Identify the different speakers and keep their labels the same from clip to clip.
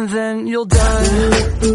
Speaker 1: and then you'll die.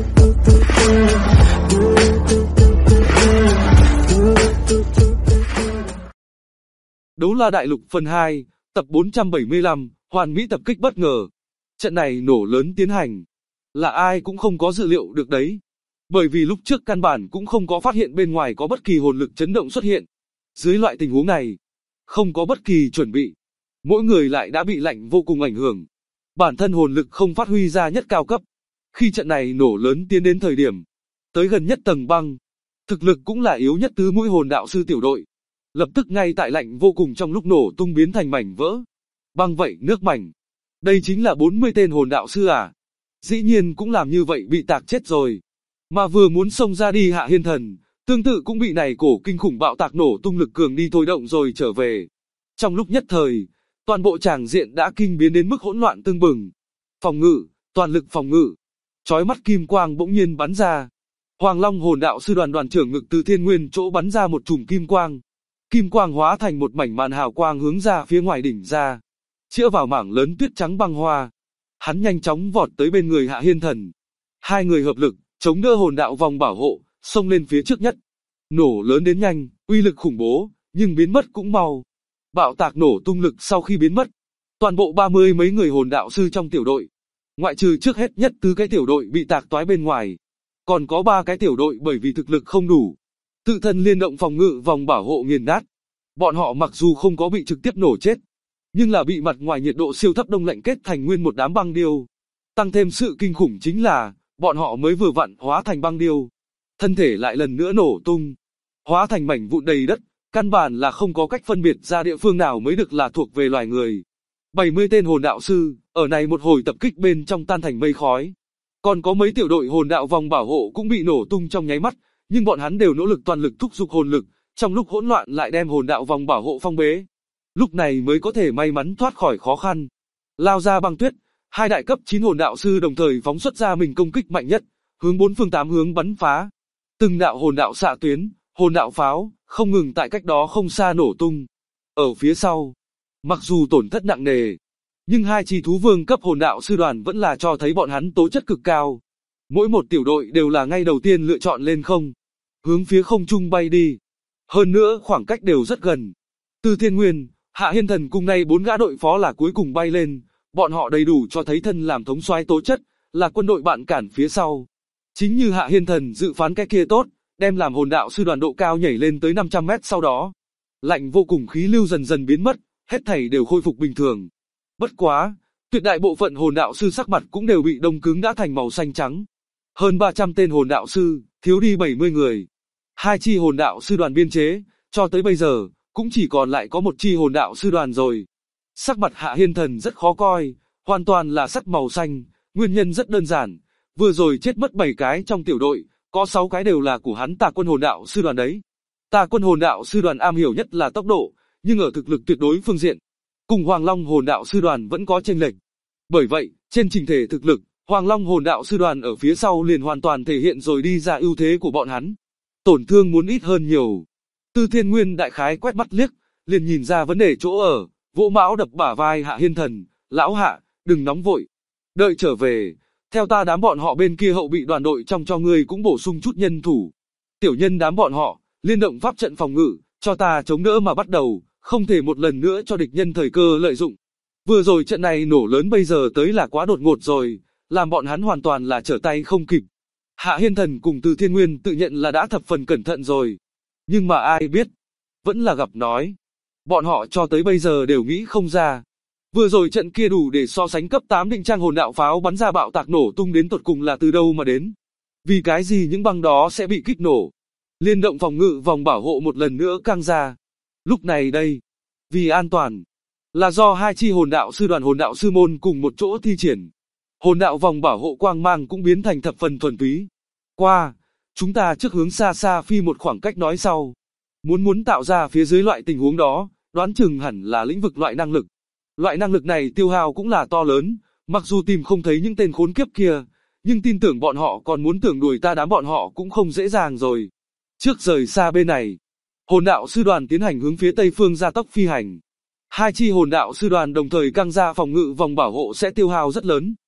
Speaker 2: Đấu La Đại Lục phần 2, tập 475, Hoàn Mỹ tập kích bất ngờ. Trận này nổ lớn tiến hành. Là ai cũng không có dự liệu được đấy. Bởi vì lúc trước căn bản cũng không có phát hiện bên ngoài có bất kỳ hồn lực chấn động xuất hiện. Dưới loại tình huống này, không có bất kỳ chuẩn bị. Mỗi người lại đã bị lạnh vô cùng ảnh hưởng. Bản thân hồn lực không phát huy ra nhất cao cấp. Khi trận này nổ lớn tiến đến thời điểm, tới gần nhất tầng băng, thực lực cũng là yếu nhất tứ mũi hồn đạo sư tiểu đội. Lập tức ngay tại lạnh vô cùng trong lúc nổ tung biến thành mảnh vỡ. Băng vậy nước mảnh. Đây chính là 40 tên hồn đạo sư à? Dĩ nhiên cũng làm như vậy bị tạc chết rồi. Mà vừa muốn xông ra đi Hạ Hiên Thần, tương tự cũng bị này cổ kinh khủng bạo tạc nổ tung lực cường đi thôi động rồi trở về. Trong lúc nhất thời, toàn bộ tràng diện đã kinh biến đến mức hỗn loạn tưng bừng. Phòng ngự, toàn lực phòng ngự. Chói mắt kim quang bỗng nhiên bắn ra. Hoàng Long hồn đạo sư đoàn trưởng ngực từ thiên nguyên chỗ bắn ra một chùm kim quang. Kim quang hóa thành một mảnh màn hào quang hướng ra phía ngoài đỉnh ra, chĩa vào mảng lớn tuyết trắng băng hoa. Hắn nhanh chóng vọt tới bên người Hạ Hiên Thần. Hai người hợp lực, chống đỡ hồn đạo vòng bảo hộ, xông lên phía trước nhất. Nổ lớn đến nhanh, uy lực khủng bố, nhưng biến mất cũng mau. Bạo tạc nổ tung lực sau khi biến mất, toàn bộ 30 mấy người hồn đạo sư trong tiểu đội, ngoại trừ trước hết nhất tứ cái tiểu đội bị tạc toái bên ngoài, còn có 3 cái tiểu đội bởi vì thực lực không đủ, tự thân liên động phòng ngự vòng bảo hộ nghiền nát. Bọn họ mặc dù không có bị trực tiếp nổ chết, nhưng là bị mặt ngoài nhiệt độ siêu thấp đông lạnh kết thành nguyên một đám băng điêu. Tăng thêm sự kinh khủng chính là, bọn họ mới vừa vặn hóa thành băng điêu, thân thể lại lần nữa nổ tung, hóa thành mảnh vụn đầy đất, căn bản là không có cách phân biệt ra địa phương nào mới được là thuộc về loài người. 70 tên hồn đạo sư, ở này một hồi tập kích bên trong tan thành mây khói. Còn có mấy tiểu đội hồn đạo vòng bảo hộ cũng bị nổ tung trong nháy mắt, nhưng bọn hắn đều nỗ lực toàn lực thúc giục hồn lực, trong lúc hỗn loạn lại đem hồn đạo vòng bảo hộ phong bế. Lúc này mới có thể may mắn thoát khỏi khó khăn. Lao ra băng tuyết, 2 đại cấp 9 hồn đạo sư đồng thời phóng xuất ra mình công kích mạnh nhất, hướng 4 phương 8 hướng bắn phá. Từng đạo hồn đạo xạ tuyến, hồn đạo pháo, không ngừng tại cách đó không xa nổ tung. Ở phía sau, mặc dù tổn thất nặng nề, nhưng 2 chi thú vương cấp hồn đạo sư đoàn vẫn là cho thấy bọn hắn tố chất cực cao. Mỗi một tiểu đội đều là ngay đầu tiên lựa chọn lên không, hướng phía không trung bay đi. Hơn nữa khoảng cách đều rất gần. Từ Thiên Nguyên, Hạ Hiên Thần cùng nay 4 gã đội phó là cuối cùng bay lên, bọn họ đầy đủ cho thấy thân làm thống soái tố chất, là quân đội bạn cản phía sau. Chính như Hạ Hiên Thần dự phán cái kia tốt, đem làm hồn đạo sư đoàn độ cao nhảy lên tới 500 mét sau đó. Lạnh vô cùng khí lưu dần dần biến mất, hết thảy đều khôi phục bình thường. Bất quá, tuyệt đại bộ phận hồn đạo sư sắc mặt cũng đều bị đông cứng đã thành màu xanh trắng. Hơn 300 tên hồn đạo sư, thiếu đi 70 người. 2 chi hồn đạo sư đoàn biên chế, cho tới bây giờ, cũng chỉ còn lại có 1 chi hồn đạo sư đoàn rồi. Sắc mặt Hạ Hiên Thần rất khó coi, hoàn toàn là sắc màu xanh, nguyên nhân rất đơn giản. Vừa rồi chết mất 7 cái trong tiểu đội, có 6 cái đều là của hắn Tà Quân hồn đạo sư đoàn đấy. Tà Quân hồn đạo sư đoàn am hiểu nhất là tốc độ, nhưng ở thực lực tuyệt đối phương diện, cùng Hoàng Long hồn đạo sư đoàn vẫn có chênh lệch. Bởi vậy, trên trình thể thực lực, Hoàng Long hồn đạo sư đoàn ở phía sau liền hoàn toàn thể hiện rồi đi ra ưu thế của bọn hắn. Tổn thương muốn ít hơn nhiều. Tư Thiên Nguyên đại khái quét mắt liếc, liền nhìn ra vấn đề chỗ ở, vỗ mão đập bả vai Hạ Hiên Thần, lão Hạ, đừng nóng vội. Đợi trở về, theo ta đám bọn họ bên kia hậu bị đoàn đội trong cho ngươi cũng bổ sung chút nhân thủ. Tiểu nhân đám bọn họ, liên động pháp trận phòng ngự, cho ta chống đỡ mà bắt đầu, không thể một lần nữa cho địch nhân thời cơ lợi dụng. Vừa rồi trận này nổ lớn bây giờ tới là quá đột ngột rồi, làm bọn hắn hoàn toàn là trở tay không kịp. Hạ Hiên Thần cùng Từ Thiên Nguyên tự nhận là đã thập phần cẩn thận rồi. Nhưng mà ai biết, vẫn là gặp nói. Bọn họ cho tới bây giờ đều nghĩ không ra. Vừa rồi trận kia đủ để so sánh cấp 8 định trang hồn đạo pháo bắn ra bạo tạc nổ tung đến tột cùng là từ đâu mà đến. Vì cái gì những băng đó sẽ bị kích nổ. Liên động phòng ngự vòng bảo hộ một lần nữa căng ra. Lúc này đây, vì an toàn, là do 2 chi hồn đạo sư đoàn hồn đạo sư môn cùng một chỗ thi triển. Hồn đạo vòng bảo hộ quang mang cũng biến thành thập phần thuần túy. Qua, chúng ta trước hướng xa xa phi một khoảng cách nói sau. Muốn tạo ra phía dưới loại tình huống đó, đoán chừng hẳn là lĩnh vực loại năng lực. Loại năng lực này tiêu hao cũng là to lớn, mặc dù tìm không thấy những tên khốn kiếp kia, nhưng tin tưởng bọn họ còn muốn tưởng đuổi ta đám bọn họ cũng không dễ dàng rồi. Trước rời xa bên này, hồn đạo sư đoàn tiến hành hướng phía tây phương gia tốc phi hành. 2 chi hồn đạo sư đoàn đồng thời căng ra phòng ngự vòng bảo hộ sẽ tiêu hao rất lớn.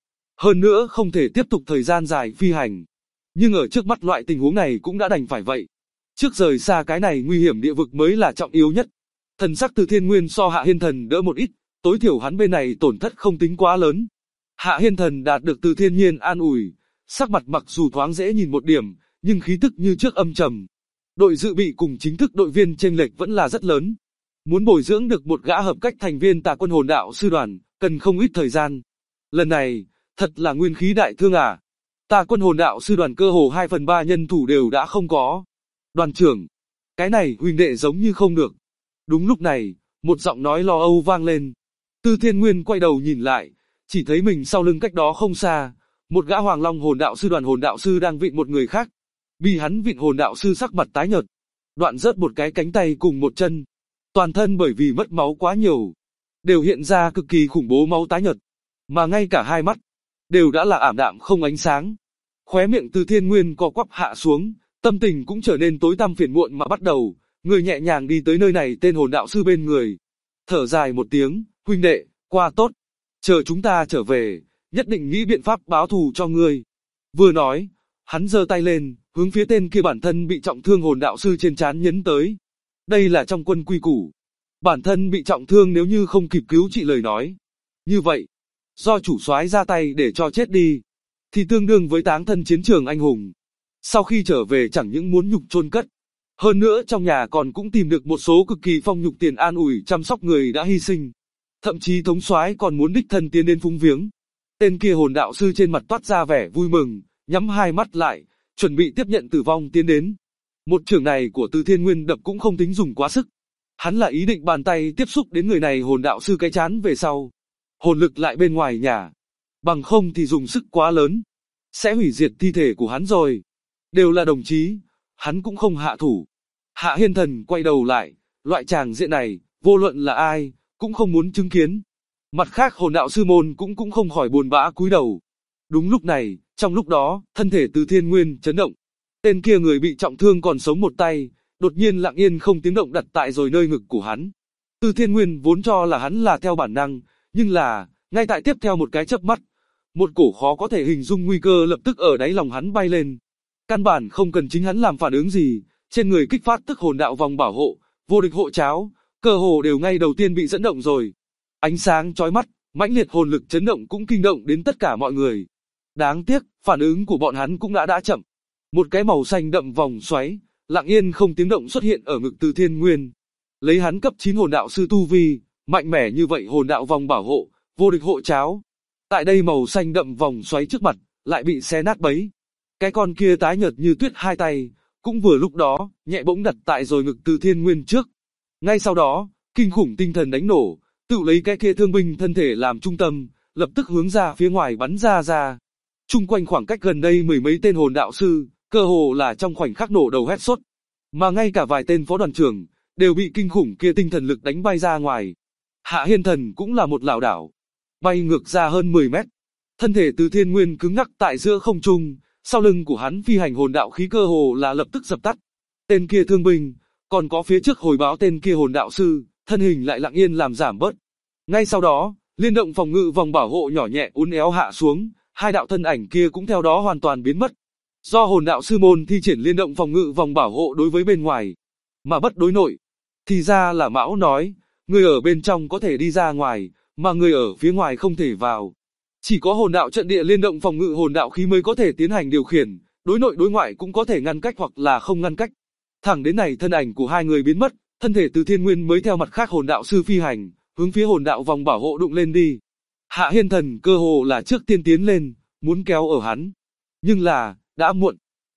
Speaker 2: Hơn nữa không thể tiếp tục thời gian dài phi hành. Nhưng ở trước mắt loại tình huống này cũng đã đành phải vậy. Trước rời xa cái này nguy hiểm địa vực mới là trọng yếu nhất. Thần sắc Từ Thiên Nguyên so Hạ Hiên Thần đỡ một ít, tối thiểu hắn bên này tổn thất không tính quá lớn. Hạ Hiên Thần đạt được Từ Thiên Nhiên an ủi, sắc mặt mặc dù thoáng dễ nhìn một điểm, nhưng khí tức như trước âm trầm. Đội dự bị cùng chính thức đội viên chênh lệch vẫn là rất lớn. Muốn bồi dưỡng được một gã hợp cách thành viên Tà Quân Hồn Đạo sư đoàn, cần không ít thời gian. Lần này, thật là nguyên khí đại thương à. Tà Quân Hồn Đạo sư đoàn cơ hồ 2/3 nhân thủ đều đã không có. Đoàn trưởng, cái này huynh đệ giống như không được. Đúng lúc này, một giọng nói lo âu vang lên. Từ Thiên Nguyên quay đầu nhìn lại, chỉ thấy mình sau lưng cách đó không xa, một gã Hoàng Long Hồn Đạo sư đoàn hồn đạo sư đang vịn một người khác. Bị hắn vịn hồn đạo sư sắc mặt tái nhợt, đoạn rớt một cái cánh tay cùng một chân. Toàn thân bởi vì mất máu quá nhiều, đều hiện ra cực kỳ khủng bố máu tái nhợt, mà ngay cả hai mắt đều đã là ảm đạm không ánh sáng. Khóe miệng Từ Thiên Nguyên co quắp hạ xuống, tâm tình cũng trở nên tối tăm phiền muộn mà bắt đầu, người nhẹ nhàng đi tới nơi này tên hồn đạo sư bên người. Thở dài một tiếng, huynh đệ, qua tốt. Chờ chúng ta trở về, nhất định nghĩ biện pháp báo thù cho ngươi. Vừa nói, hắn giơ tay lên, hướng phía tên kia bản thân bị trọng thương hồn đạo sư trên trán nhấn tới. Đây là trong quân quy củ. Bản thân bị trọng thương nếu như không kịp cứu trị lời nói. Như vậy, do chủ soái ra tay để cho chết đi, thì tương đương với táng thân chiến trường anh hùng. Sau khi trở về chẳng những muốn nhục chôn cất, hơn nữa trong nhà còn cũng tìm được một số cực kỳ phong nhục tiền an ủi chăm sóc người đã hy sinh. Thậm chí thống soái còn muốn đích thân tiến đến phúng viếng. Tên kia hồn đạo sư trên mặt toát ra vẻ vui mừng, nhắm hai mắt lại, chuẩn bị tiếp nhận tử vong tiến đến. Một chưởng này của Từ Thiên Nguyên đập cũng không tính dùng quá sức. Hắn là ý định bàn tay tiếp xúc đến người này hồn đạo sư cái chán về sau. Hồn lực lại bên ngoài nhà. Bằng không thì dùng sức quá lớn, sẽ hủy diệt thi thể của hắn rồi. Đều là đồng chí, hắn cũng không hạ thủ. Hạ Hiên Thần quay đầu lại, loại tràng diện này, vô luận là ai, cũng không muốn chứng kiến. Mặt khác hồn đạo sư môn cũng không khỏi buồn bã cúi đầu. Đúng lúc này, trong lúc đó, thân thể Từ Thiên Nguyên chấn động. Tên kia người bị trọng thương còn sống một tay, đột nhiên lặng yên không tiếng động đặt tại rồi nơi ngực của hắn. Từ Thiên Nguyên vốn cho là hắn là theo bản năng, nhưng là, ngay tại tiếp theo một cái chớp mắt, một cổ khó có thể hình dung nguy cơ lập tức ở đáy lòng hắn bay lên. Căn bản không cần chính hắn làm phản ứng gì, trên người kích phát tức hồn đạo vòng bảo hộ, vô địch hộ cháo, cơ hồ đều ngay đầu tiên bị dẫn động rồi. Ánh sáng chói mắt, mãnh liệt hồn lực chấn động cũng kinh động đến tất cả mọi người. Đáng tiếc, phản ứng của bọn hắn cũng đã chậm. Một cái màu xanh đậm vòng xoáy, lặng yên không tiếng động xuất hiện ở ngực Từ Thiên Nguyên. Lấy hắn cấp 9 hồn đạo sư tu vi, mạnh mẽ như vậy hồn đạo vòng bảo hộ, vô địch hộ cháo. Tại đây màu xanh đậm vòng xoáy trước mặt, lại bị xé nát bấy. Cái con kia tái nhợt như tuyết hai tay, cũng vừa lúc đó, nhẹ bỗng đặt tại rồi ngực Từ Thiên Nguyên trước. Ngay sau đó, kinh khủng tinh thần đánh nổ, tự lấy cái kia thương binh thân thể làm trung tâm, lập tức hướng ra phía ngoài bắn ra. Chung quanh khoảng cách gần đây mười mấy tên hồn đạo sư, cơ hồ là trong khoảnh khắc nổ đầu hét sốt. Mà ngay cả vài tên phó đoàn trưởng, đều bị kinh khủng kia tinh thần lực đánh bay ra ngoài. Hạ Hiên Thần cũng là một lảo đảo, bay ngược ra hơn 10 mét. Thân thể Từ Thiên Nguyên cứng ngắc tại giữa không trung, sau lưng của hắn phi hành hồn đạo khí cơ hồ là lập tức dập tắt. Tên kia thương binh, còn có phía trước hồi báo tên kia hồn đạo sư, thân hình lại lặng yên làm giảm bớt. Ngay sau đó, liên động phòng ngự vòng bảo hộ nhỏ nhẹ uốn éo hạ xuống, hai đạo thân ảnh kia cũng theo đó hoàn toàn biến mất. Do hồn đạo sư môn thi triển liên động phòng ngự vòng bảo hộ đối với bên ngoài, mà bất đối nội. Thì ra là Mão nói, người ở bên trong có thể đi ra ngoài, mà người ở phía ngoài không thể vào. Chỉ có hồn đạo trận địa liên động phòng ngự hồn đạo khí mới có thể tiến hành điều khiển, đối nội đối ngoại cũng có thể ngăn cách hoặc là không ngăn cách. Thẳng đến này thân ảnh của hai người biến mất, thân thể Từ Thiên Nguyên mới theo mặt khác hồn đạo sư phi hành, hướng phía hồn đạo vòng bảo hộ đụng lên đi. Hạ Hiên Thần cơ hồ là trước tiên tiến lên, muốn kéo ở hắn. Nhưng là, đã muộn.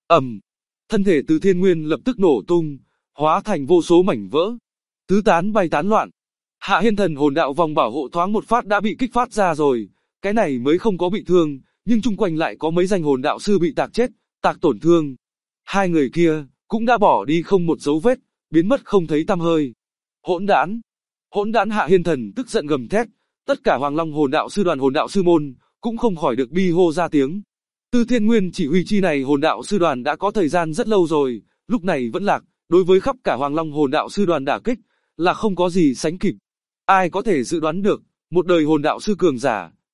Speaker 2: Thân thể Từ Thiên Nguyên lập tức nổ tung, hóa thành vô số mảnh vỡ, tứ tán bay tán loạn. Hạ Hiên Thần hồn đạo vòng bảo hộ thoáng một phát đã bị kích phát ra rồi, cái này mới không có bị thương, nhưng chung quanh lại có mấy danh hồn đạo sư bị tạc chết, tạc tổn thương. Hai người kia cũng đã bỏ đi không một dấu vết, biến mất không thấy tăm hơi. Hỗn đản! Hỗn đản! Hạ Hiên Thần tức giận gầm thét, tất cả Hoàng Long hồn đạo sư đoàn hồn đạo sư môn cũng không khỏi được bi hô ra tiếng. Từ Thiên Nguyên chỉ huy chi này hồn đạo sư đoàn đã có thời gian rất lâu rồi, lúc này vẫn lạc, đối với khắp cả Hoàng Long hồn đạo sư đoàn đả kích, là không có gì sánh kịp. Ai có thể dự đoán được, một đời hồn đạo sư cường giả,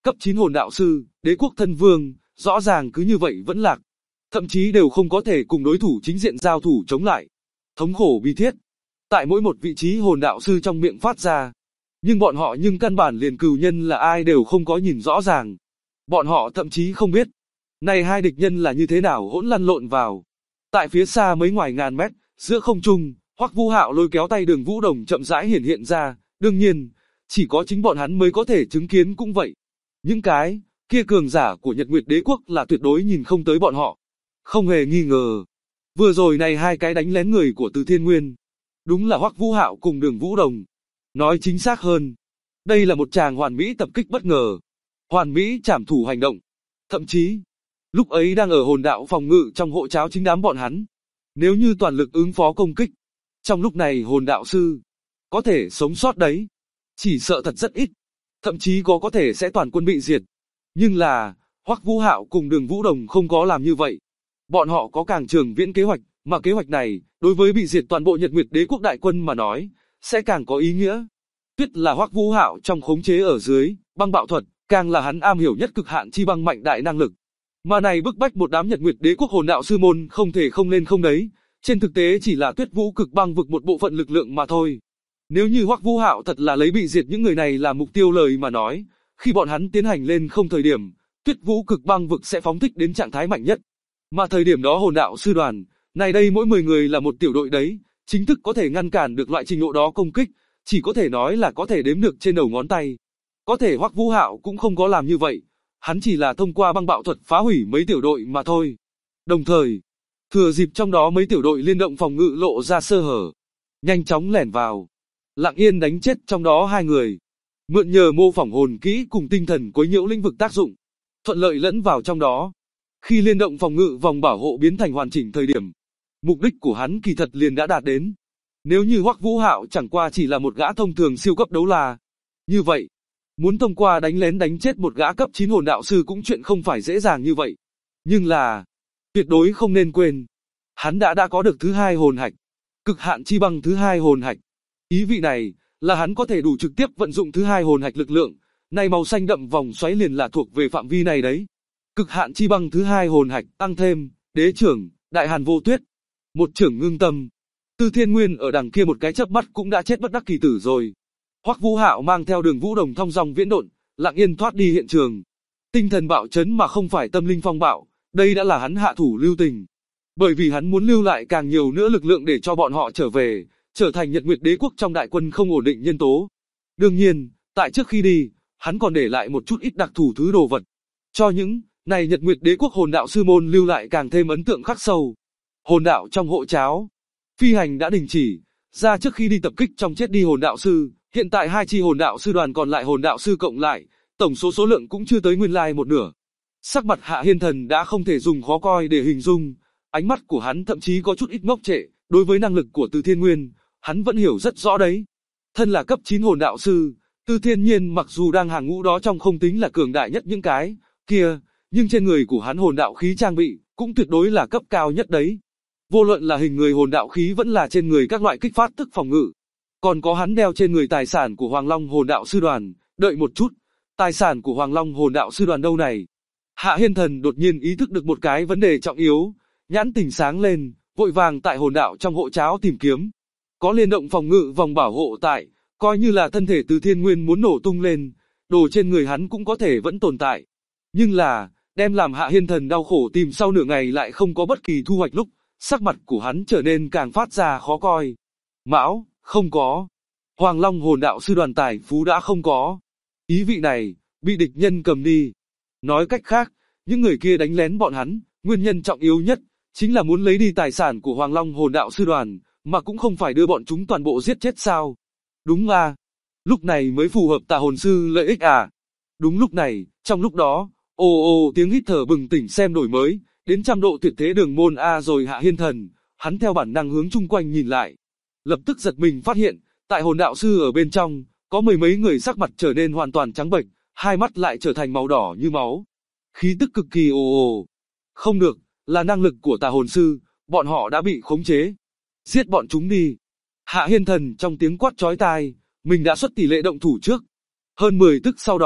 Speaker 2: Cấp 9 hồn đạo sư, đế quốc thân vương, rõ ràng cứ như vậy vẫn lạc. Thậm chí đều không có thể cùng đối thủ chính diện giao thủ chống lại. Thống khổ bi thiết. Tại mỗi một vị trí hồn đạo sư trong miệng phát ra. Nhưng bọn họ căn bản liền cừu nhân là ai đều không có nhìn rõ ràng. Bọn họ thậm chí không biết. Này hai địch nhân là như thế nào hỗn lăn lộn vào. Tại phía xa mấy ngoài ngàn mét, giữa không trung, Hoắc Vũ Hạo lôi kéo tay Đường Vũ Đồng chậm rãi hiện ra. Đương nhiên, chỉ có chính bọn hắn mới có thể chứng kiến cũng vậy. Những cái kia cường giả của Nhật Nguyệt Đế quốc là tuyệt đối nhìn không tới bọn họ. Không hề nghi ngờ. Vừa rồi này hai cái đánh lén người của Từ Thiên Nguyên. Đúng là Hoắc Vũ Hạo cùng Đường Vũ Đồng. Nói chính xác hơn. Đây là một tràng hoàn mỹ tập kích bất ngờ. Hoàn mỹ trảm thủ hành động. Thậm chí, lúc ấy đang ở hồn đạo phòng ngự trong hộ cháo chính đám bọn hắn. Nếu như toàn lực ứng phó công kích. Trong lúc này hồn đạo sư có thể sống sót đấy. Chỉ sợ thật rất ít. Thậm chí có thể sẽ toàn quân bị diệt. Nhưng là, Hoắc Vũ Hạo cùng Đường Vũ Đồng không có làm như vậy. Bọn họ có càng trường viễn kế hoạch, mà kế hoạch này, đối với bị diệt toàn bộ Nhật Nguyệt Đế quốc đại quân mà nói, sẽ càng có ý nghĩa. Tuyết là Hoắc Vũ Hạo trong khống chế ở dưới, băng bạo thuật, càng là hắn am hiểu nhất cực hạn chi băng mạnh đại năng lực. Mà này bức bách một đám Nhật Nguyệt Đế quốc hồn đạo sư môn không thể không lên không đấy, trên thực tế chỉ là Tuyết Vũ cực băng vực một bộ phận lực lượng mà thôi. Nếu như Hoắc Vũ Hạo thật là lấy bị diệt những người này làm mục tiêu lời mà nói, khi bọn hắn tiến hành lên không thời điểm, Tuyết Vũ cực băng vực sẽ phóng thích đến trạng thái mạnh nhất. Mà thời điểm đó hồn đạo sư đoàn, này đây mỗi 10 người là một tiểu đội đấy, chính thức có thể ngăn cản được loại trình độ đó công kích, chỉ có thể nói là có thể đếm được trên đầu ngón tay. Có thể Hoắc Vũ Hạo cũng không có làm như vậy, hắn chỉ là thông qua băng bạo thuật phá hủy mấy tiểu đội mà thôi. Đồng thời, thừa dịp trong đó mấy tiểu đội liên động phòng ngự lộ ra sơ hở, nhanh chóng lẻn vào, lặng yên đánh chết trong đó 2 người. Mượn nhờ mô phỏng hồn kỹ cùng tinh thần quấy nhiễu lĩnh vực tác dụng, thuận lợi lẫn vào trong đó. Khi liên động phòng ngự vòng bảo hộ biến thành hoàn chỉnh thời điểm, mục đích của hắn kỳ thật liền đã đạt đến. Nếu như Hoắc Vũ Hạo chẳng qua chỉ là một gã thông thường siêu cấp đấu la, như vậy, muốn thông qua đánh lén đánh chết một gã cấp 9 hồn đạo sư cũng chuyện không phải dễ dàng như vậy. Nhưng là, tuyệt đối không nên quên, hắn đã có được thứ 2 hồn hạch, cực hạn chi băng thứ 2 hồn hạch. Ý vị này, là hắn có thể đủ trực tiếp vận dụng thứ 2 hồn hạch lực lượng, này màu xanh đậm vòng xoáy liền là thuộc về phạm vi này đấy. Cực hạn chi băng thứ 2 hồn hạch tăng thêm, đế trưởng, đại hàn vô tuyết, một trưởng ngưng tâm. Từ Thiên Nguyên ở đằng kia một cái chớp mắt cũng đã chết bất đắc kỳ tử rồi. Hoắc Vũ Hạo mang theo Đường Vũ Đồng thong dong viễn độn, lặng yên thoát đi hiện trường. Tinh thần bạo chấn mà không phải tâm linh phong bạo, đây đã là hắn hạ thủ lưu tình. Bởi vì hắn muốn lưu lại càng nhiều nữa lực lượng để cho bọn họ trở về, trở thành Nhật Nguyệt Đế quốc trong đại quân không ổn định nhân tố. Đương nhiên, tại trước khi đi, hắn còn để lại một chút ít đặc thù thứ đồ vật. Cho những này Nhật Nguyệt Đế quốc hồn đạo sư môn lưu lại càng thêm ấn tượng khắc sâu. Hồn đạo trong hộ cháo, phi hành đã đình chỉ, ra trước khi đi tập kích trong chết đi hồn đạo sư, hiện tại 2 chi hồn đạo sư đoàn còn lại hồn đạo sư cộng lại, tổng số lượng cũng chưa tới nguyên lai một nửa. Sắc mặt Hạ Hiên Thần đã không thể dùng khó coi để hình dung, ánh mắt của hắn thậm chí có chút ít ngốc trệ, đối với năng lực của Từ Thiên Nguyên, hắn vẫn hiểu rất rõ đấy. Thân là cấp 9 hồn đạo sư, Từ Thiên Nhiên mặc dù đang hàng ngũ đó trong không tính là cường đại nhất những cái kia, nhưng trên người của hắn hồn đạo khí trang bị cũng tuyệt đối là cấp cao nhất đấy. Vô luận là hình người hồn đạo khí vẫn là trên người các loại kích phát tức phòng ngự. Còn có hắn đeo trên người tài sản của Hoàng Long hồn đạo sư đoàn, đợi một chút, tài sản của Hoàng Long hồn đạo sư đoàn đâu này? Hạ Hiên Thần đột nhiên ý thức được một cái vấn đề trọng yếu, nhãn tỉnh sáng lên, vội vàng tại hồn đạo trong hộ cháo tìm kiếm. Có liên động phòng ngự vòng bảo hộ tại, coi như là thân thể Từ Thiên Nguyên muốn nổ tung lên, đồ trên người hắn cũng có thể vẫn tồn tại. Nhưng là, đem làm Hạ Hiên Thần đau khổ tìm sau nửa ngày lại không có bất kỳ thu hoạch lúc, sắc mặt của hắn trở nên càng phát ra khó coi. Mão, không có. Hoàng Long hồn đạo sư đoàn tài phú đã không có. Ý vị này, bị địch nhân cầm đi. Nói cách khác, những người kia đánh lén bọn hắn, nguyên nhân trọng yếu nhất, chính là muốn lấy đi tài sản của Hoàng Long hồn đạo sư đoàn, mà cũng không phải đưa bọn chúng toàn bộ giết chết sao. Đúng à. Lúc này mới phù hợp Tà hồn sư lợi ích à. Đúng lúc này, trong lúc đó, tiếng hít thở bừng tỉnh xem đổi mới, đến 100 độ tuyệt thế đường môn A rồi. Hạ Hiên Thần, hắn theo bản năng hướng chung quanh nhìn lại. Lập tức giật mình phát hiện, tại hồn đạo sư ở bên trong, có mười mấy người sắc mặt trở nên hoàn toàn trắng bệch, hai mắt lại trở thành màu đỏ như máu. Khí tức cực kỳ Không được, là năng lực của Tà hồn sư, bọn họ đã bị khống chế. Giết bọn chúng đi. Hạ Hiên Thần trong tiếng quát chói tai, mình đã xuất tỷ lệ động thủ trước. Hơn 10 tức sau đó,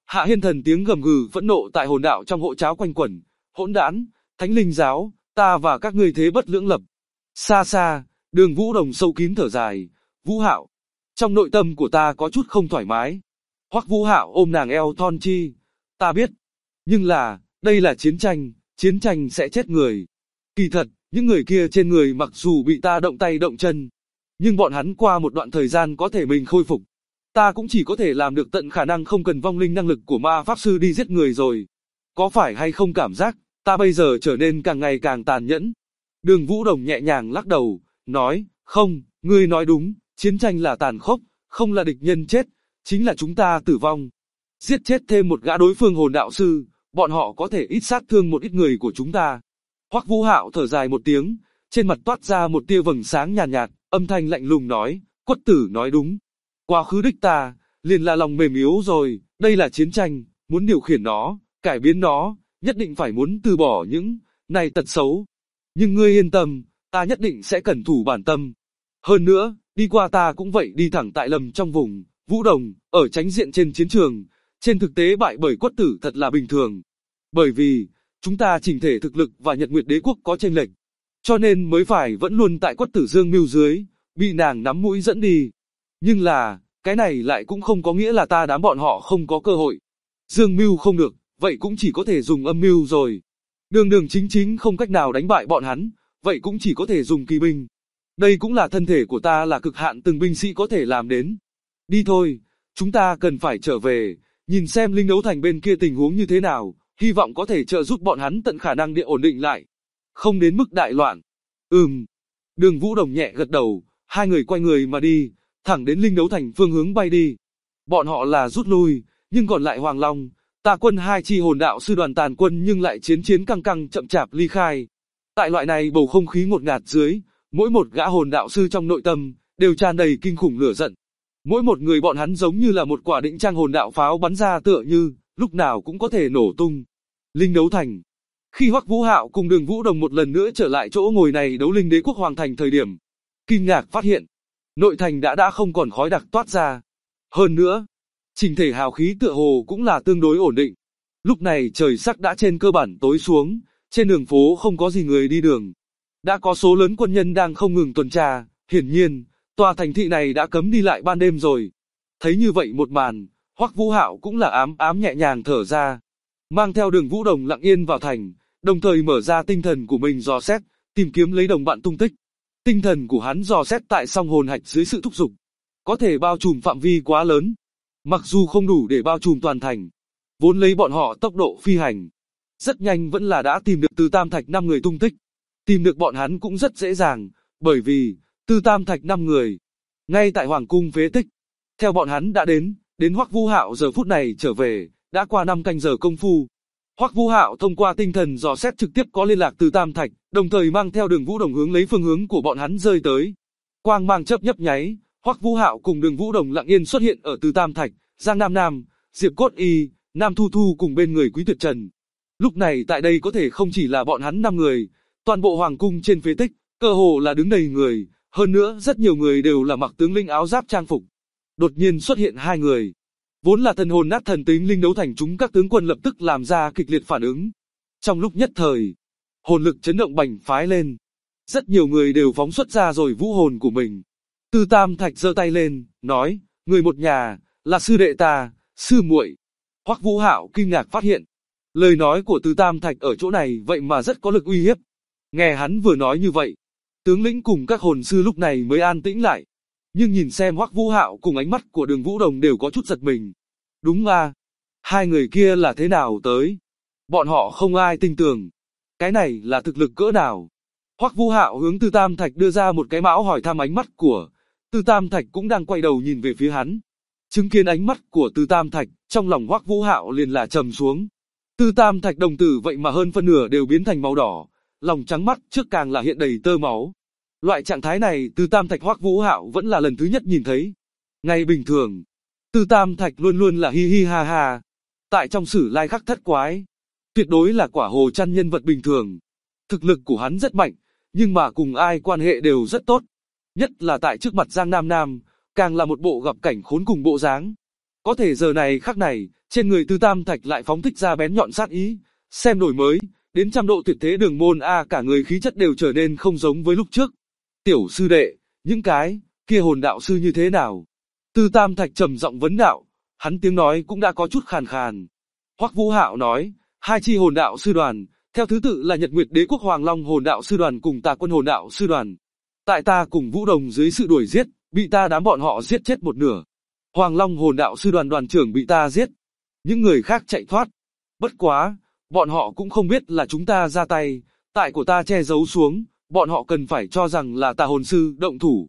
Speaker 2: Hạ Hiên Thần tiếng gầm gừ phẫn nộ tại hồn đạo trong hộ cháo quanh quẩn, hỗn đản, Thánh Linh giáo, ta và các ngươi thế bất lưỡng lập. Xa xa, Đường Vũ Đồng sâu kín thở dài, Vũ Hạo, trong nội tâm của ta có chút không thoải mái. Hoắc Vũ Hạo ôm nàng eo thon chi, ta biết, nhưng là, đây là chiến tranh sẽ chết người. Kỳ thật, những người kia trên người mặc dù bị ta động tay động chân, nhưng bọn hắn qua một đoạn thời gian có thể mình khôi phục. Ta cũng chỉ có thể làm được tận khả năng không cần vong linh năng lực của ma pháp sư đi giết người rồi. Có phải hay không cảm giác, ta bây giờ trở nên càng ngày càng tàn nhẫn? Đường Vũ Đồng nhẹ nhàng lắc đầu, nói, không, ngươi nói đúng, chiến tranh là tàn khốc, không là địch nhân chết, chính là chúng ta tử vong. Giết chết thêm một gã đối phương hồn đạo sư, bọn họ có thể ít sát thương một ít người của chúng ta. Hoắc Vũ Hạo thở dài một tiếng, trên mặt toát ra một tia vầng sáng nhàn nhạt, âm thanh lạnh lùng nói, Quất Tử nói đúng. Quá khứ đích ta, liền là lòng mềm yếu rồi, đây là chiến tranh, muốn điều khiển nó, cải biến nó, nhất định phải muốn từ bỏ những này tật xấu. Nhưng ngươi yên tâm, ta nhất định sẽ cẩn thủ bản tâm. Hơn nữa, đi qua ta cũng vậy đi thẳng tại lầm trong vùng, Vũ Đồng, ở tránh diện trên chiến trường, trên thực tế bại bởi Quất Tử thật là bình thường. Bởi vì, chúng ta chỉnh thể thực lực và Nhật Nguyệt Đế quốc có chênh lệch, cho nên mới phải vẫn luôn tại Quất Tử dương mưu dưới, bị nàng nắm mũi dẫn đi. Nhưng là, cái này lại cũng không có nghĩa là ta đám bọn họ không có cơ hội. Dương mưu không được, vậy cũng chỉ có thể dùng âm mưu rồi. Đường đường chính chính không cách nào đánh bại bọn hắn, vậy cũng chỉ có thể dùng kỳ binh. Đây cũng là thân thể của ta là cực hạn từng binh sĩ có thể làm đến. Đi thôi, chúng ta cần phải trở về, nhìn xem Linh Đấu Thành bên kia tình huống như thế nào, hy vọng có thể trợ giúp bọn hắn tận khả năng địa ổn định lại. Không đến mức đại loạn. Đường Vũ Đồng nhẹ gật đầu, hai người quay người mà đi, thẳng đến Linh Đấu Thành phương hướng bay đi. Bọn họ là rút lui, nhưng còn lại Hoàng Long, Tà Quân hai chi hồn đạo sư đoàn tàn quân nhưng lại chiến căng căng chậm chạp ly khai. Tại loại này bầu không khí ngột ngạt dưới, mỗi một gã hồn đạo sư trong nội tâm đều tràn đầy kinh khủng lửa giận. Mỗi một người bọn hắn giống như là một quả định trang hồn đạo pháo bắn ra tựa như lúc nào cũng có thể nổ tung. Linh Đấu Thành. Khi Hoắc Vũ Hạo cùng Đường Vũ Đồng một lần nữa trở lại chỗ ngồi này đấu Linh Đế quốc hoàng thành thời điểm, kinh ngạc phát hiện, nội thành đã không còn khói đặc toát ra. Hơn nữa, trình thể hào khí tựa hồ cũng là tương đối ổn định. Lúc này trời sắc đã trên cơ bản tối xuống, trên đường phố không có gì người đi đường. Đã có số lớn quân nhân đang không ngừng tuần tra, hiển nhiên, tòa thành thị này đã cấm đi lại ban đêm rồi. Thấy như vậy một màn, Hoắc Vũ Hạo cũng là ám nhẹ nhàng thở ra. Mang theo Đường Vũ Đồng lặng yên vào thành, đồng thời mở ra tinh thần của mình dò xét, tìm kiếm lấy đồng bạn tung tích. Tinh thần của hắn dò xét tại song hồn hạch dưới sự thúc giục, có thể bao trùm phạm vi quá lớn. Mặc dù không đủ để bao trùm toàn thành, vốn lấy bọn họ tốc độ phi hành, rất nhanh vẫn là đã tìm được Từ Tam Thạch 5 người tung tích. Tìm được bọn hắn cũng rất dễ dàng, bởi vì Từ Tam Thạch 5 người ngay tại Hoàng cung phế tích. Theo bọn hắn đã đến Hoắc Vũ Hạo giờ phút này trở về, đã qua 5 canh giờ công phu. Hoắc Vũ Hạo thông qua tinh thần dò xét trực tiếp có liên lạc Từ Tam Thạch, đồng thời mang theo Đường Vũ Đồng hướng lấy phương hướng của bọn hắn rơi tới. Quang mang chớp nhấp nháy, Hoắc Vũ Hạo cùng Đường Vũ Đồng lặng yên xuất hiện ở Từ Tam Thạch, Giang Nam, Diệp Cốt Y, Nam Thu Thu cùng bên người Quý Tuyệt Trần. Lúc này tại đây có thể không chỉ là bọn hắn 5 người, toàn bộ hoàng cung trên phế tích, cơ hồ là đứng đầy người, hơn nữa rất nhiều người đều là mặc tướng lĩnh áo giáp trang phục. Đột nhiên xuất hiện hai người. Vốn là thần hồn nát thần tính Linh Đấu Thành chúng các tướng quân lập tức làm ra kịch liệt phản ứng. Trong lúc nhất thời, hồn lực chấn động bành phái lên. Rất nhiều người đều phóng xuất ra rồi vũ hồn của mình. Từ Tam Thạch giơ tay lên, nói, người một nhà, là sư đệ ta, sư muội. Hoắc Vũ Hạo kinh ngạc phát hiện, lời nói của Từ Tam Thạch ở chỗ này vậy mà rất có lực uy hiếp. Nghe hắn vừa nói như vậy, tướng lĩnh cùng các hồn sư lúc này mới an tĩnh lại. Nhưng nhìn xem Hoắc Vũ Hạo cùng ánh mắt của Đường Vũ Đồng đều có chút giật mình. Đúng à, hai người kia là thế nào tới? Bọn họ không ai tin tưởng. Cái này là thực lực cỡ nào? Hoắc Vũ Hạo hướng Từ Tam Thạch đưa ra một cái mão hỏi thăm ánh mắt của. Từ Tam Thạch cũng đang quay đầu nhìn về phía hắn. Chứng kiến ánh mắt của Từ Tam Thạch, trong lòng Hoắc Vũ Hạo liền là trầm xuống. Từ Tam Thạch đồng tử vậy mà hơn phân nửa đều biến thành màu đỏ, lòng trắng mắt trước càng là hiện đầy tơ máu. Loại trạng thái này Từ Tam Thạch Hoắc Vũ Hạo vẫn là lần thứ nhất nhìn thấy. Ngày bình thường, Từ Tam Thạch luôn luôn là hi hi ha ha. Tại trong sử lai khắc thất quái, tuyệt đối là quả hồ chăn nhân vật bình thường. Thực lực của hắn rất mạnh, nhưng mà cùng ai quan hệ đều rất tốt. Nhất là tại trước mặt Giang Nam, càng là một bộ gặp cảnh khốn cùng bộ dáng. Có thể giờ này khắc này, trên người Tư Tam Thạch lại phóng thích ra bén nhọn sát ý, xem đổi mới, đến trăm độ tuyệt thế đường môn cả người khí chất đều trở nên không giống với lúc trước. Tiểu sư đệ, những cái kia hồn đạo sư như thế nào? Tư Tam Thạch trầm giọng vấn đạo, hắn tiếng nói cũng đã có chút khàn khàn. Hoắc Vũ Hạo nói, hai chi hồn đạo sư đoàn, theo thứ tự là Nhật Nguyệt Đế Quốc Hoàng Long hồn đạo sư đoàn cùng Tà Quân hồn đạo sư đoàn. Tại ta cùng Vũ Đồng dưới sự đuổi giết, bị ta đám bọn họ giết chết một nửa. Hoàng Long hồn đạo sư đoàn đoàn trưởng bị ta giết. Những người khác chạy thoát. Bất quá, bọn họ cũng không biết là chúng ta ra tay, tại của ta che giấu xuống, bọn họ cần phải cho rằng là Tà hồn sư động thủ.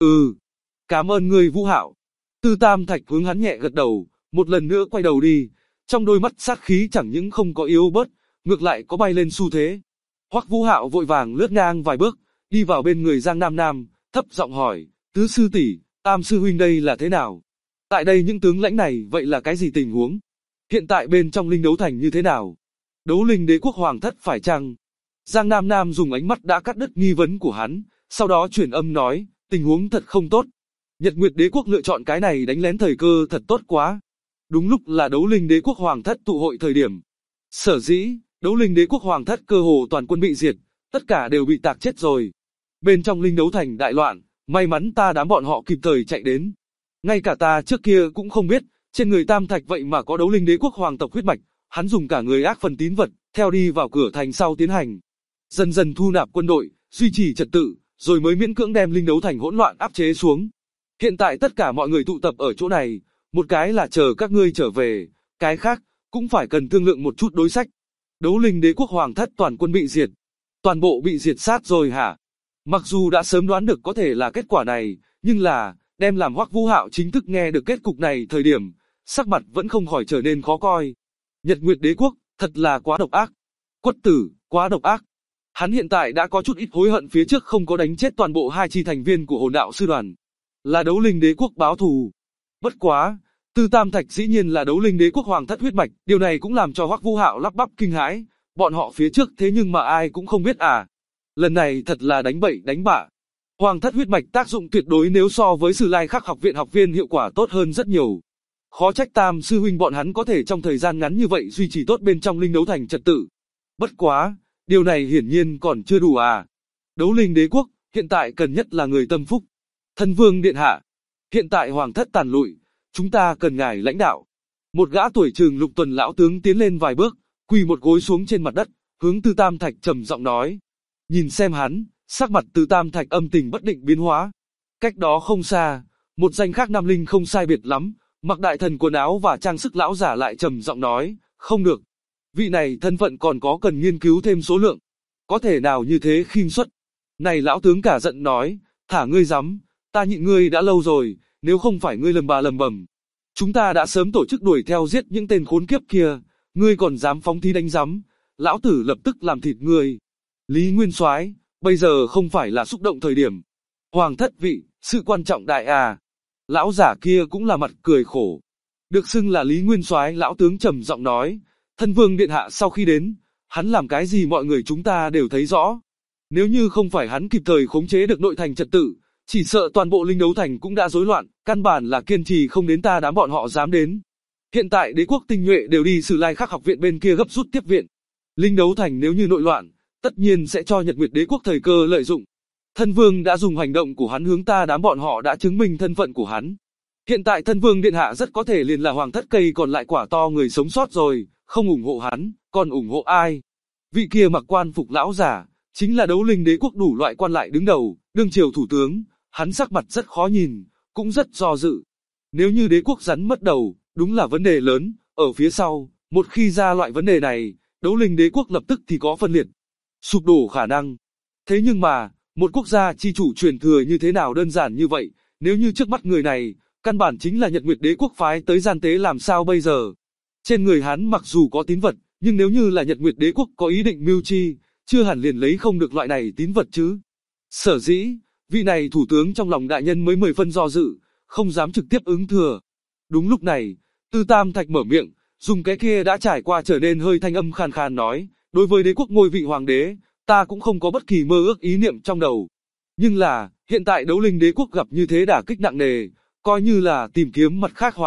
Speaker 2: Cảm ơn ngươi Vũ Hạo. Tư Tam Thạch hướng hắn nhẹ gật đầu, một lần nữa quay đầu đi, trong đôi mắt sát khí chẳng những không có yếu bớt, ngược lại có bay lên xu thế. Hoắc Vũ Hạo vội vàng lướt ngang vài bước, đi vào bên người Giang Nam Nam, thấp giọng hỏi, tứ sư tỷ, Tam sư huynh đây là thế nào? Tại đây những tướng lãnh này vậy là cái gì tình huống? Hiện tại bên trong linh đấu thành như thế nào? Đấu linh đế quốc hoàng thất phải chăng? Giang Nam Nam dùng ánh mắt đã cắt đứt nghi vấn của hắn, sau đó chuyển âm nói, tình huống thật không tốt. Nhật Nguyệt đế quốc lựa chọn cái này đánh lén thời cơ thật tốt quá. Đúng lúc là đấu linh đế quốc hoàng thất tụ hội thời điểm. Sở dĩ, đấu linh đế quốc hoàng thất cơ hồ toàn quân bị diệt, tất cả đều bị tạc chết rồi. Bên trong linh đấu thành đại loạn, may mắn ta đám bọn họ kịp thời chạy đến. Ngay cả ta trước kia cũng không biết, trên người Tam Thạch vậy mà có đấu linh đế quốc hoàng tộc huyết mạch, hắn dùng cả người ác phần tín vật, theo đi vào cửa thành sau tiến hành. Dần dần thu nạp quân đội, duy trì trật tự, rồi mới miễn cưỡng đem linh đấu thành hỗn loạn áp chế xuống. Hiện tại tất cả mọi người tụ tập ở chỗ này, một cái là chờ các ngươi trở về, cái khác, cũng phải cần thương lượng một chút đối sách. Đấu linh đế quốc hoàng thất toàn quân bị diệt. Toàn bộ bị diệt sát rồi hả? Mặc dù đã sớm đoán được có thể là kết quả này, nhưng là, đem làm Hoắc Vũ Hạo chính thức nghe được kết cục này thời điểm, sắc mặt vẫn không khỏi trở nên khó coi. Nhật Nguyệt đế quốc, thật là quá độc ác. Quất tử, quá độc ác. Hắn hiện tại đã có chút ít hối hận phía trước không có đánh chết toàn bộ hai chi thành viên của hồn đạo sư đoàn. Là đấu linh đế quốc báo thù. Bất quá, Tư Tam Thạch dĩ nhiên là đấu linh đế quốc hoàng thất huyết mạch, điều này cũng làm cho Hoắc Vũ Hạo lắp bắp kinh hãi, bọn họ phía trước thế nhưng mà ai cũng không biết à. Lần này thật là đánh bậy đánh bạ. Hoàng thất huyết mạch tác dụng tuyệt đối nếu so với Sử Lai Khắc học viện học viên hiệu quả tốt hơn rất nhiều. Khó trách Tam sư huynh bọn hắn có thể trong thời gian ngắn như vậy duy trì tốt bên trong linh đấu thành trật tự. Bất quá, điều này hiển nhiên còn chưa đủ à. Đấu linh đế quốc, hiện tại cần nhất là người tâm phúc. Thân vương điện hạ, hiện tại hoàng thất tàn lụi, chúng ta cần ngài lãnh đạo. Một gã tuổi chừng lục tuần lão tướng tiến lên vài bước, quỳ một gối xuống trên mặt đất, hướng Tư Tam Thạch trầm giọng nói. Nhìn xem hắn, sắc mặt Tư Tam Thạch âm tình bất định biến hóa. Cách đó không xa, một danh khác nam linh không sai biệt lắm, mặc đại thần quần áo và trang sức lão giả lại trầm giọng nói, không được. Vị này thân phận còn có cần nghiên cứu thêm số lượng. Có thể nào như thế khinh suất. Này lão tướng cả giận nói, thả ngươi dám, ta nhịn ngươi đã lâu rồi, nếu không phải ngươi lầm bà lầm bầm. Chúng ta đã sớm tổ chức đuổi theo giết những tên khốn kiếp kia, ngươi còn dám phóng thí đánh giám, lão tử lập tức làm thịt ngươi. Lý Nguyên Soái, bây giờ không phải là xúc động thời điểm. Hoàng thất vị, sự quan trọng đại à. Lão giả kia cũng là mặt cười khổ. Được xưng là Lý Nguyên Soái, lão tướng trầm giọng nói, thân vương điện hạ sau khi đến, hắn làm cái gì mọi người chúng ta đều thấy rõ. Nếu như không phải hắn kịp thời khống chế được nội thành trật tự, chỉ sợ toàn bộ linh đấu thành cũng đã rối loạn, căn bản là kiên trì không đến ta đám bọn họ dám đến. Hiện tại đế quốc tinh nhuệ đều đi Sử Lai Khắc học viện bên kia gấp rút tiếp viện. Linh đấu thành nếu như nội loạn, tất nhiên sẽ cho Nhật Nguyệt đế quốc thời cơ lợi dụng. Thân vương đã dùng hành động của hắn hướng ta đám bọn họ đã chứng minh thân phận của hắn. Hiện tại thân vương điện hạ rất có thể liền là hoàng thất cây còn lại quả to người sống sót rồi, không ủng hộ hắn, còn ủng hộ ai? Vị kia mặc quan phục lão giả, chính là đấu linh đế quốc đủ loại quan lại đứng đầu, đương triều thủ tướng, hắn sắc mặt rất khó nhìn, cũng rất do dự. Nếu như đế quốc rắn mất đầu, đúng là vấn đề lớn, ở phía sau, một khi ra loại vấn đề này, đấu linh đế quốc lập tức thì có phân liệt, sụp đổ khả năng. Thế nhưng mà, một quốc gia chi chủ truyền thừa như thế nào đơn giản như vậy, nếu như trước mắt người này, căn bản chính là Nhật Nguyệt đế quốc phái tới gian tế làm sao bây giờ? Trên người hắn mặc dù có tín vật, nhưng nếu như là Nhật Nguyệt đế quốc có ý định mưu chi, chưa hẳn liền lấy không được loại này tín vật chứ. Sở dĩ, vị này thủ tướng trong lòng đại nhân mới 10 phân do dự, không dám trực tiếp ứng thừa. Đúng lúc này, Tư Tam Thạch mở miệng, dùng cái kia đã trải qua trở nên hơi thanh âm khàn khàn nói, đối với đế quốc ngôi vị hoàng đế, ta cũng không có bất kỳ mơ ước ý niệm trong đầu. Nhưng là, hiện tại đấu linh đế quốc gặp như thế đả kích nặng nề, coi như là tìm kiếm mặt khác hoàng thất,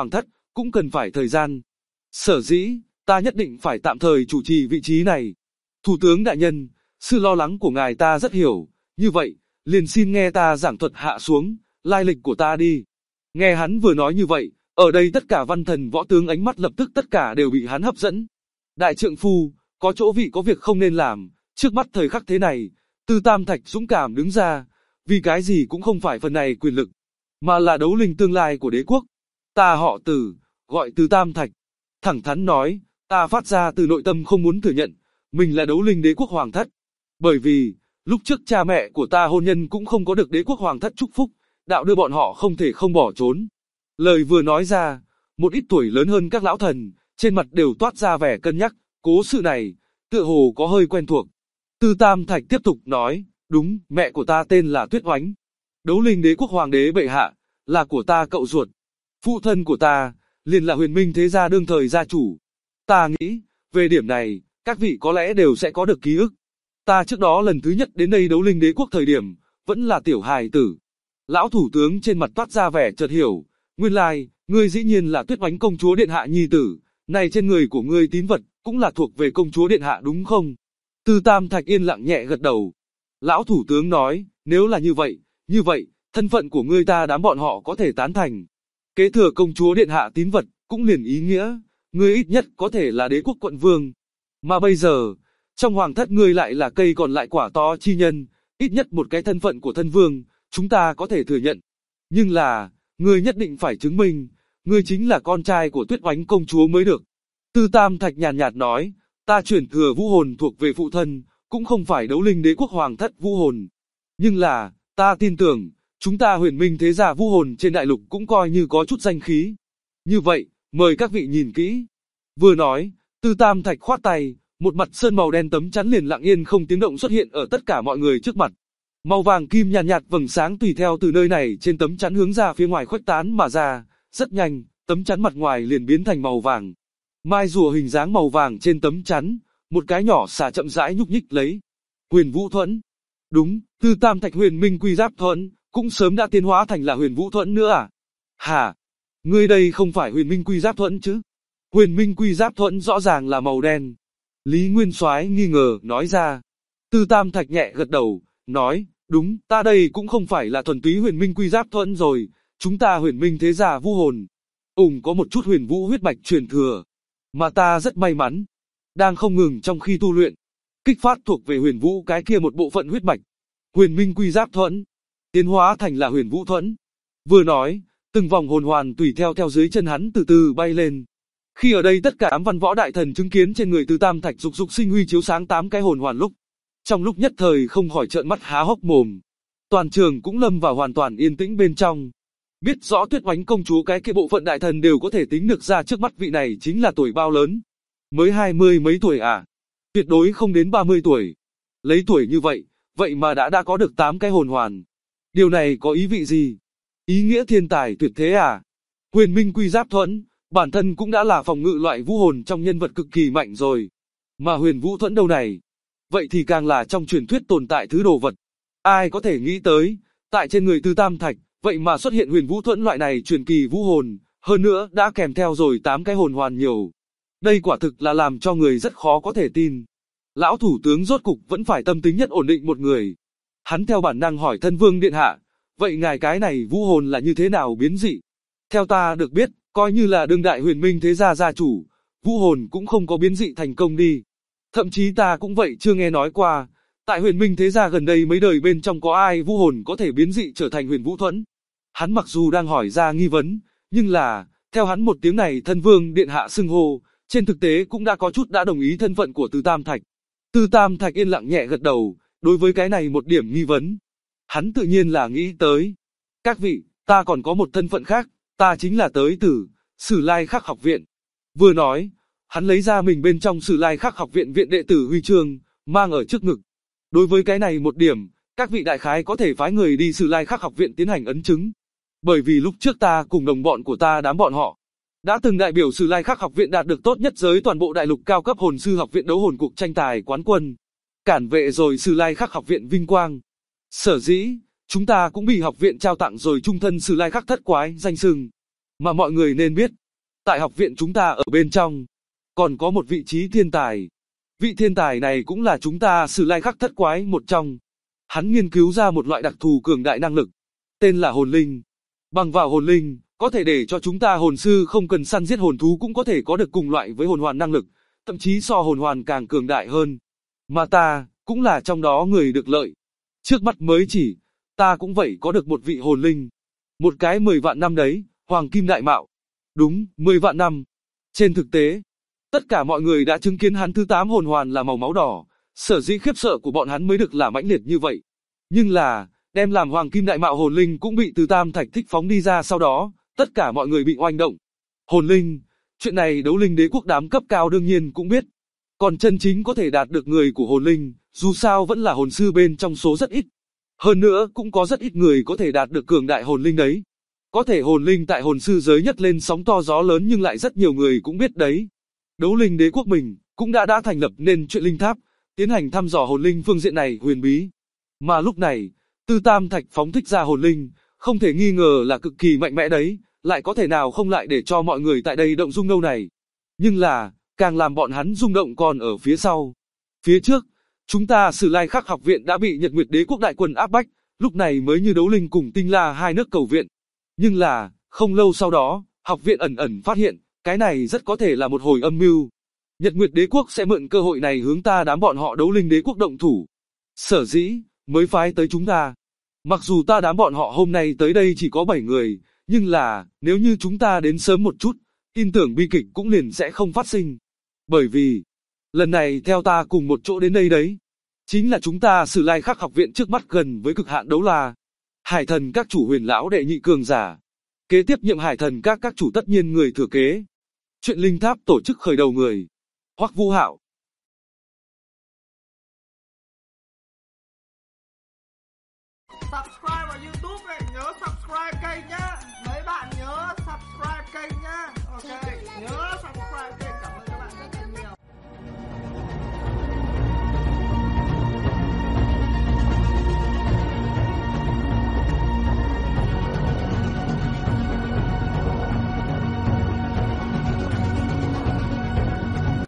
Speaker 2: cũng cần phải thời gian. Sở dĩ, ta nhất định phải tạm thời chủ trì vị trí này. Thủ tướng đại nhân, sự lo lắng của ngài ta rất hiểu, như vậy, liền xin nghe ta giảng thuật hạ xuống, lai lịch của ta đi. Nghe hắn vừa nói như vậy, ở đây tất cả văn thần võ tướng ánh mắt lập tức tất cả đều bị hắn hấp dẫn. Đại trượng phu, có chỗ vị có việc không nên làm, trước mắt thời khắc thế này, Tư Tam Thạch dũng cảm đứng ra, vì cái gì cũng không phải phần này quyền lực, mà là đấu linh tương lai của đế quốc. Ta họ Từ, gọi Tư Tam Thạch. Thẳng thắn nói, ta phát ra từ nội tâm không muốn thừa nhận, mình là đấu linh đế quốc hoàng thất. Bởi vì, lúc trước cha mẹ của ta hôn nhân cũng không có được đế quốc hoàng thất chúc phúc, đạo đưa bọn họ không thể không bỏ trốn. Lời vừa nói ra, một ít tuổi lớn hơn các lão thần, trên mặt đều toát ra vẻ cân nhắc, cố sự này, tựa hồ có hơi quen thuộc. Tư Tam Thạch tiếp tục nói, đúng, mẹ của ta tên là Tuyết Oánh. Đấu linh đế quốc hoàng đế bệ hạ, là của ta cậu ruột. Phụ thân của ta, liền là Huyền Minh thế gia đương thời gia chủ. Ta nghĩ, về điểm này, các vị có lẽ đều sẽ có được ký ức. Ta trước đó lần thứ nhất đến đây đấu linh đế quốc thời điểm, vẫn là tiểu hài tử. Lão thủ tướng trên mặt toát ra vẻ chợt hiểu, nguyên lai, ngươi dĩ nhiên là Tuyết Oánh công chúa điện hạ nhi tử, này trên người của ngươi tín vật, cũng là thuộc về công chúa điện hạ đúng không? Tư Tam Thạch yên lặng nhẹ gật đầu. Lão thủ tướng nói, nếu là như vậy, thân phận của ngươi ta đám bọn họ có thể tán thành. Kế thừa công chúa điện hạ tín vật, cũng liền ý nghĩa, ngươi ít nhất có thể là đế quốc quận vương. Mà bây giờ, trong hoàng thất ngươi lại là cây còn lại quả to chi nhân, ít nhất một cái thân phận của thân vương, chúng ta có thể thừa nhận. Nhưng là, ngươi nhất định phải chứng minh, ngươi chính là con trai của Tuyết Oánh công chúa mới được. Tư Tam Thạch nhàn nhạt nói, ta chuyển thừa vũ hồn thuộc về phụ thân, cũng không phải đấu linh đế quốc hoàng thất vũ hồn. Nhưng là, ta tin tưởng, chúng ta Huyền Minh thế gia vũ hồn trên đại lục cũng coi như có chút danh khí. Như vậy, mời các vị nhìn kỹ. Vừa nói, Tư Tam Thạch khoát tay, một mặt sơn màu đen tấm chắn liền lặng yên không tiếng động xuất hiện ở tất cả mọi người trước mặt. Màu vàng kim nhàn nhạt vầng sáng tùy theo từ nơi này trên tấm chắn hướng ra phía ngoài khuếch tán mà ra, rất nhanh, tấm chắn mặt ngoài liền biến thành màu vàng. Mai rùa hình dáng màu vàng trên tấm chắn, một cái nhỏ xà chậm rãi nhúc nhích lấy. Huyền Vũ Thuẫn. Đúng, Tư Tam Thạch Huyền Minh Quy Giáp Thuẫn, cũng sớm đã tiến hóa thành là Huyền Vũ Thuẫn nữa à? Hả? Ngươi đây không phải Huyền Minh Quy Giáp Thuẫn chứ? Huyền Minh Quy Giáp Thuẫn rõ ràng là màu đen. Lý Nguyên Soái nghi ngờ nói ra. Tư Tam Thạch nhẹ gật đầu, nói, đúng, ta đây cũng không phải là thuần túy Huyền Minh Quy Giáp Thuẫn rồi, chúng ta Huyền Minh thế gia vũ hồn, có một chút huyền vũ huyết mạch truyền thừa, mà ta rất may mắn, đang không ngừng trong khi tu luyện, kích phát thuộc về huyền vũ cái kia một bộ phận huyết mạch, Huyền Minh Quy Giáp Thuẫn, tiến hóa thành là Huyền Vũ Thuẫn. Vừa nói, từng vòng hồn hoàn tùy theo dưới chân hắn từ từ bay lên. Khi ở đây tất cả ám văn võ đại thần chứng kiến trên người Tư Tam Thạch dục sinh huy chiếu sáng 8 cái hồn hoàn lúc, trong lúc nhất thời không khỏi trợn mắt há hốc mồm. Toàn trường cũng lâm vào hoàn toàn yên tĩnh bên trong. Biết rõ Tuyết Oánh công chúa cái kia bộ phận đại thần đều có thể tính được ra trước mắt vị này chính là tuổi bao lớn. Mới 20 mấy tuổi à? Tuyệt đối không đến 30 tuổi. Lấy tuổi như vậy, vậy mà đã có được 8 cái hồn hoàn. Điều này có ý vị gì? Ý nghĩa thiên tài tuyệt thế à? Huyền Minh Quy Giáp Thuẫn, bản thân cũng đã là phòng ngự loại vũ hồn trong nhân vật cực kỳ mạnh rồi. Mà Huyền Vũ Thuẫn đâu này? Vậy thì càng là trong truyền thuyết tồn tại thứ đồ vật. Ai có thể nghĩ tới, tại trên người Tư Tam Thạch, vậy mà xuất hiện Huyền Vũ Thuẫn loại này truyền kỳ vũ hồn, hơn nữa đã kèm theo rồi 8 cái hồn hoàn nhiều. Đây quả thực là làm cho người rất khó có thể tin. Lão thủ tướng rốt cục vẫn phải tâm tính nhất ổn định một người. Hắn theo bản năng hỏi thân vương điện hạ, vậy ngài cái này vũ hồn là như thế nào biến dị? Theo ta được biết, coi như là đương đại Huyền Minh thế gia gia chủ, vũ hồn cũng không có biến dị thành công đi. Thậm chí ta cũng vậy chưa nghe nói qua, tại Huyền Minh thế gia gần đây mấy đời bên trong có ai vũ hồn có thể biến dị trở thành Huyền Vũ Thuẫn. Hắn mặc dù đang hỏi ra nghi vấn, nhưng là, theo hắn một tiếng này thân vương điện hạ xưng hô, trên thực tế cũng đã có chút đã đồng ý thân phận của Tư Tam Thạch. Tư Tam Thạch yên lặng nhẹ gật đầu, đối với cái này một điểm nghi vấn. Hắn tự nhiên là nghĩ tới. Các vị, ta còn có một thân phận khác, ta chính là tới từ Sử Lai Khắc học viện. Vừa nói, hắn lấy ra mình bên trong Sử Lai Khắc học viện viện đệ tử huy chương, mang ở trước ngực. Đối với cái này một điểm, các vị đại khái có thể phái người đi Sử Lai Khắc học viện tiến hành ấn chứng. Bởi vì lúc trước ta cùng đồng bọn của ta đám bọn họ, đã từng đại biểu Sử Lai Khắc học viện đạt được tốt nhất giới toàn bộ đại lục cao cấp hồn sư học viện đấu hồn cuộc tranh tài quán quân. Cản vệ rồi Sử Lai Khắc học viện vinh quang. Sở dĩ, chúng ta cũng bị học viện trao tặng rồi trung thân Sử Lai Khắc thất quái danh xưng. Mà mọi người nên biết, tại học viện chúng ta ở bên trong, còn có một vị trí thiên tài. Vị thiên tài này cũng là chúng ta Sử Lai Khắc thất quái một trong. Hắn nghiên cứu ra một loại đặc thù cường đại năng lực, tên là hồn linh. Bằng vào hồn linh, có thể để cho chúng ta hồn sư không cần săn giết hồn thú cũng có thể có được cùng loại với hồn hoàn năng lực, thậm chí so hồn hoàn càng cường đại hơn. Mà ta, cũng là trong đó người được lợi. Trước mắt mới chỉ, ta cũng vậy có được một vị hồn linh. Một cái 10 vạn năm đấy, Hoàng Kim Đại Mạo. Đúng, 10 vạn năm. Trên thực tế, tất cả mọi người đã chứng kiến hắn thứ 8 hồn hoàn là màu máu đỏ, sở dĩ khiếp sợ của bọn hắn mới được là mãnh liệt như vậy. Nhưng là, đem làm Hoàng Kim Đại Mạo hồn linh cũng bị từ Tam Thạch Thích phóng đi ra sau đó, tất cả mọi người bị oanh động. Hồn linh, chuyện này Đấu Linh Đế quốc đám cấp cao đương nhiên cũng biết. Còn chân chính có thể đạt được người của hồn linh, dù sao vẫn là hồn sư bên trong số rất ít. Hơn nữa cũng có rất ít người có thể đạt được cường đại hồn linh đấy. Có thể hồn linh tại hồn sư giới nhất lên sóng to gió lớn nhưng lại rất nhiều người cũng biết đấy. Đấu Linh Đế quốc mình cũng đã thành lập nên chuyện linh tháp, tiến hành thăm dò hồn linh phương diện này huyền bí. Mà lúc này, Tư Tam Thạch phóng thích ra hồn linh, không thể nghi ngờ là cực kỳ mạnh mẽ đấy, lại có thể nào không lại để cho mọi người tại đây động dung đâu này. Nhưng là, càng làm bọn hắn rung động còn ở phía sau. Phía trước, chúng ta Sử Lai Khắc học viện đã bị Nhật Nguyệt Đế quốc đại quân áp bách, lúc này mới như Đấu Linh cùng Tinh La hai nước cầu viện. Nhưng là, không lâu sau đó, học viện ẩn ẩn phát hiện, cái này rất có thể là một hồi âm mưu. Nhật Nguyệt Đế quốc sẽ mượn cơ hội này hướng ta đám bọn họ Đấu Linh Đế quốc động thủ. Sở dĩ, mới phái tới chúng ta. Mặc dù ta đám bọn họ hôm nay tới đây chỉ có 7 người, nhưng là, nếu như chúng ta đến sớm một chút, tin tưởng bi kịch cũng liền sẽ không phát sinh. Bởi vì, lần này theo ta cùng một chỗ đến đây đấy, chính là chúng ta Sử Lai Khắc học viện trước mắt gần với cực hạn đấu la. Hải thần các chủ huyền lão đệ nhị cường giả. Kế tiếp nhiệm hải thần các chủ tất nhiên người thừa kế. Chuyện linh tháp tổ chức khởi đầu người. Hoắc Vũ Hạo,